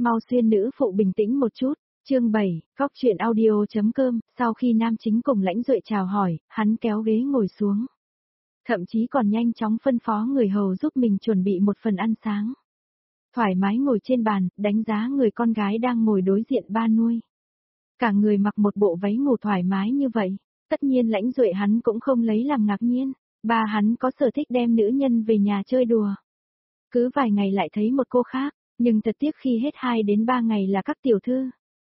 Mau xuyên nữ phụ bình tĩnh một chút. Chương 7, Cóc truyện audio.com, sau khi nam chính cùng Lãnh Duệ chào hỏi, hắn kéo ghế ngồi xuống. Thậm chí còn nhanh chóng phân phó người hầu giúp mình chuẩn bị một phần ăn sáng. Thoải mái ngồi trên bàn, đánh giá người con gái đang ngồi đối diện ba nuôi. Cả người mặc một bộ váy ngủ thoải mái như vậy, tất nhiên Lãnh Duệ hắn cũng không lấy làm ngạc nhiên, ba hắn có sở thích đem nữ nhân về nhà chơi đùa. Cứ vài ngày lại thấy một cô khác, nhưng thật tiếc khi hết 2 đến 3 ngày là các tiểu thư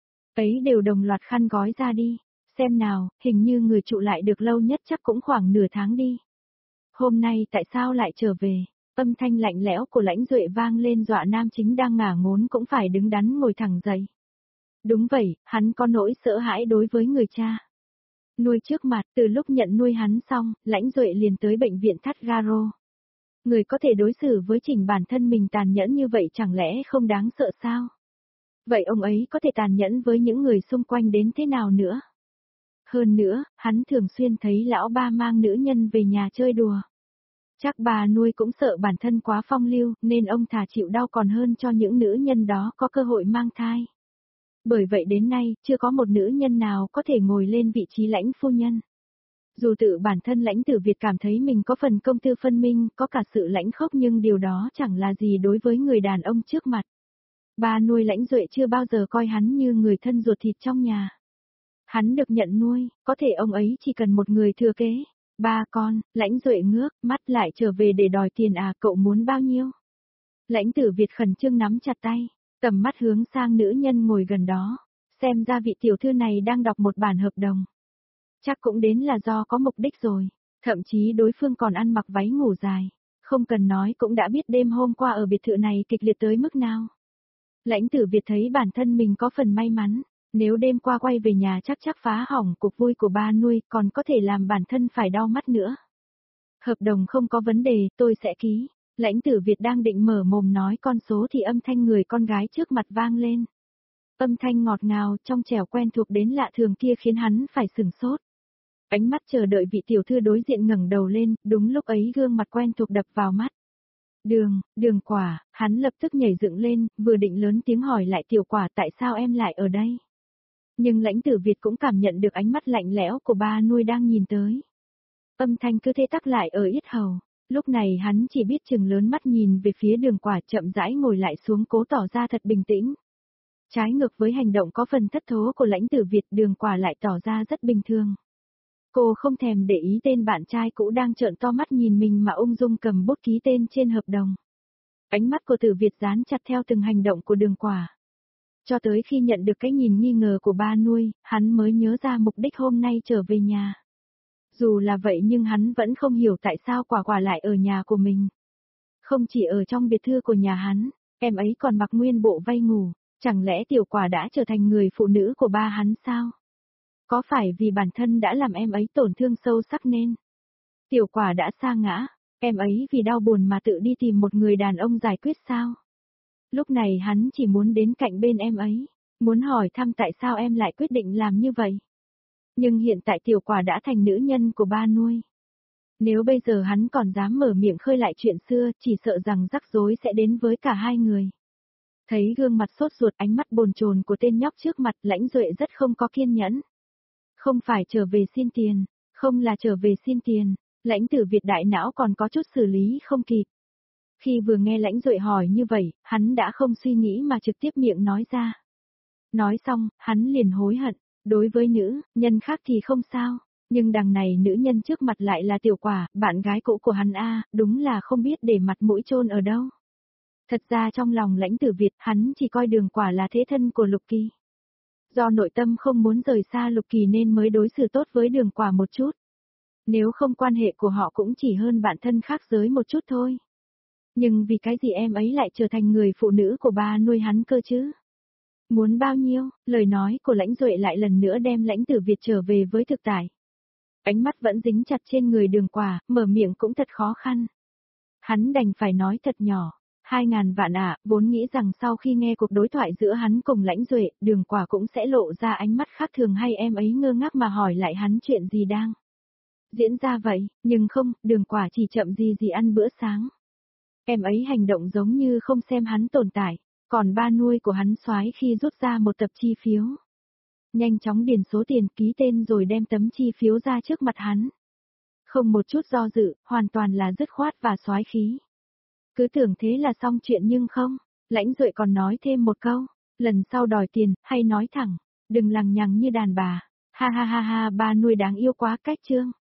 ấy đều đồng loạt khăn gói ra đi, xem nào, hình như người trụ lại được lâu nhất chắc cũng khoảng nửa tháng đi. Hôm nay tại sao lại trở về? Âm thanh lạnh lẽo của Lãnh Duệ vang lên dọa nam chính đang ngả ngốn cũng phải đứng đắn ngồi thẳng dậy. Đúng vậy, hắn có nỗi sợ hãi đối với người cha nuôi trước mặt, từ lúc nhận nuôi hắn xong, Lãnh Duệ liền tới bệnh viện Thắt Garo. Người có thể đối xử với chính bản thân mình tàn nhẫn như vậy chẳng lẽ không đáng sợ sao? Vậy ông ấy có thể tàn nhẫn với những người xung quanh đến thế nào nữa? Hơn nữa, hắn thường xuyên thấy lão ba mang nữ nhân về nhà chơi đùa. Chắc bà nuôi cũng sợ bản thân quá phong lưu, nên ông thà chịu đau còn hơn cho những nữ nhân đó có cơ hội mang thai. Bởi vậy đến nay, chưa có một nữ nhân nào có thể ngồi lên vị trí Lãnh phu nhân. Dù tự bản thân Lãnh Tử Việt cảm thấy mình có phần công tư phân minh, có cả sự lãnh khốc nhưng điều đó chẳng là gì đối với người đàn ông trước mặt. Ba nuôi Lãnh Duệ chưa bao giờ coi hắn như người thân ruột thịt trong nhà. Hắn được nhận nuôi, có thể ông ấy chỉ cần một người thừa kế. Ba con, Lãnh Duệ ngước, mắt lại trở về để đòi tiền à, cậu muốn bao nhiêu? Lãnh Tử Việt khẩn trương nắm chặt tay, tầm mắt hướng sang nữ nhân ngồi gần đó. Xem ra vị tiểu thư này đang đọc một bản hợp đồng. Chắc cũng đến là do có mục đích rồi, thậm chí đối phương còn ăn mặc váy ngủ dài. Không cần nói cũng đã biết đêm hôm qua ở biệt thự này kịch liệt tới mức nào. Lãnh Tử Việt thấy bản thân mình có phần may mắn, nếu đêm qua quay về nhà chắc phá hỏng cuộc vui của ba nuôi, còn có thể làm bản thân phải đau mắt nữa. Hợp đồng không có vấn đề, tôi sẽ ký. Lãnh Tử Việt đang định mở mồm nói con số thì âm thanh người con gái trước mặt vang lên. Âm thanh ngọt ngào, trong trẻo quen thuộc đến lạ thường kia khiến hắn phải sửng sốt. Ánh mắt chờ đợi vị tiểu thư đối diện ngẩng đầu lên, đúng lúc ấy gương mặt quen thuộc đập vào mắt. Đường Quả, hắn lập tức nhảy dựng lên, vừa định lớn tiếng hỏi lại Tiểu Quả tại sao em lại ở đây. Nhưng Lãnh Tử Việt cũng cảm nhận được ánh mắt lạnh lẽo của ba nuôi đang nhìn tới. Âm thanh cứ thế tắc lại ở yết hầu, lúc này hắn chỉ biết chừng lớn mắt nhìn về phía Đường Quả chậm rãi ngồi lại xuống cố tỏ ra thật bình tĩnh. Trái ngược với hành động có phần thất thố của Lãnh Tử Việt, Đường Quả lại tỏ ra rất bình thường. Cô không thèm để ý tên bạn trai cũ đang trợn to mắt nhìn mình mà ung dung cầm bút ký tên trên hợp đồng. Ánh mắt của Tử Việt dán chặt theo từng hành động của Đường Quả. Cho tới khi nhận được cái nhìn nghi ngờ của ba nuôi, hắn mới nhớ ra mục đích hôm nay trở về nhà. Dù là vậy nhưng hắn vẫn không hiểu tại sao Quả lại ở nhà của mình. Không chỉ ở trong biệt thự của nhà hắn, em ấy còn mặc nguyên bộ váy ngủ, chẳng lẽ Tiểu Quả đã trở thành người phụ nữ của ba hắn sao? Có phải vì bản thân đã làm em ấy tổn thương sâu sắc nên Tiểu Quả đã sa ngã, em ấy vì đau buồn mà tự đi tìm một người đàn ông giải quyết sao? Lúc này hắn chỉ muốn đến cạnh bên em ấy, muốn hỏi thăm tại sao em lại quyết định làm như vậy. Nhưng hiện tại Tiểu Quả đã thành nữ nhân của ba nuôi. Nếu bây giờ hắn còn dám mở miệng khơi lại chuyện xưa, chỉ sợ rằng rắc rối sẽ đến với cả hai người. Thấy gương mặt sốt ruột ánh mắt bồn chồn của tên nhóc trước mặt, Lãnh Duệ rất không có kiên nhẫn. Không phải trở về xin tiền, không là trở về xin tiền, Lãnh Tử Việt đại não còn có chút xử lý không kịp. Khi vừa nghe Lãnh Duệ hỏi như vậy, hắn đã không suy nghĩ mà trực tiếp miệng nói ra. Nói xong, hắn liền hối hận, đối với nữ nhân khác thì không sao, nhưng đằng này nữ nhân trước mặt lại là Tiểu Quả, bạn gái cũ của hắn a, đúng là không biết để mặt mũi chôn ở đâu. Thật ra trong lòng Lãnh Tử Việt, hắn chỉ coi Đường Quả là thế thân của Lục Kỳ. Do nội tâm không muốn rời xa Lục Kỳ nên mới đối xử tốt với Đường Quả một chút. Nếu không quan hệ của họ cũng chỉ hơn bạn thân khác giới một chút thôi. Nhưng vì cái gì em ấy lại trở thành người phụ nữ của ba nuôi hắn cơ chứ? Muốn bao nhiêu? Lời nói của Lãnh Duệ lại lần nữa đem Lãnh Tử Việt trở về với thực tại. Ánh mắt vẫn dính chặt trên người Đường Quả, mở miệng cũng thật khó khăn. Hắn đành phải nói thật nhỏ. 2.000 vạn ạ, vốn nghĩ rằng sau khi nghe cuộc đối thoại giữa hắn cùng Lãnh Duệ, Đường Quả cũng sẽ lộ ra ánh mắt khác thường hay em ấy ngơ ngác mà hỏi lại hắn chuyện gì đang diễn ra vậy, nhưng không, Đường Quả chỉ chậm gì ăn bữa sáng. Em ấy hành động giống như không xem hắn tồn tại, Còn ba nuôi của hắn soái khi rút ra một tập chi phiếu. Nhanh chóng điền số tiền ký tên rồi đem tấm chi phiếu ra trước mặt hắn. Không một chút do dự, hoàn toàn là dứt khoát và soái khí. Cứ tưởng thế là xong chuyện nhưng không, Lãnh Duệ còn nói thêm một câu, lần sau đòi tiền, hay nói thẳng, đừng lằng nhằng như đàn bà. Ha ha ha ha, ba nuôi đáng yêu quá cách Trương.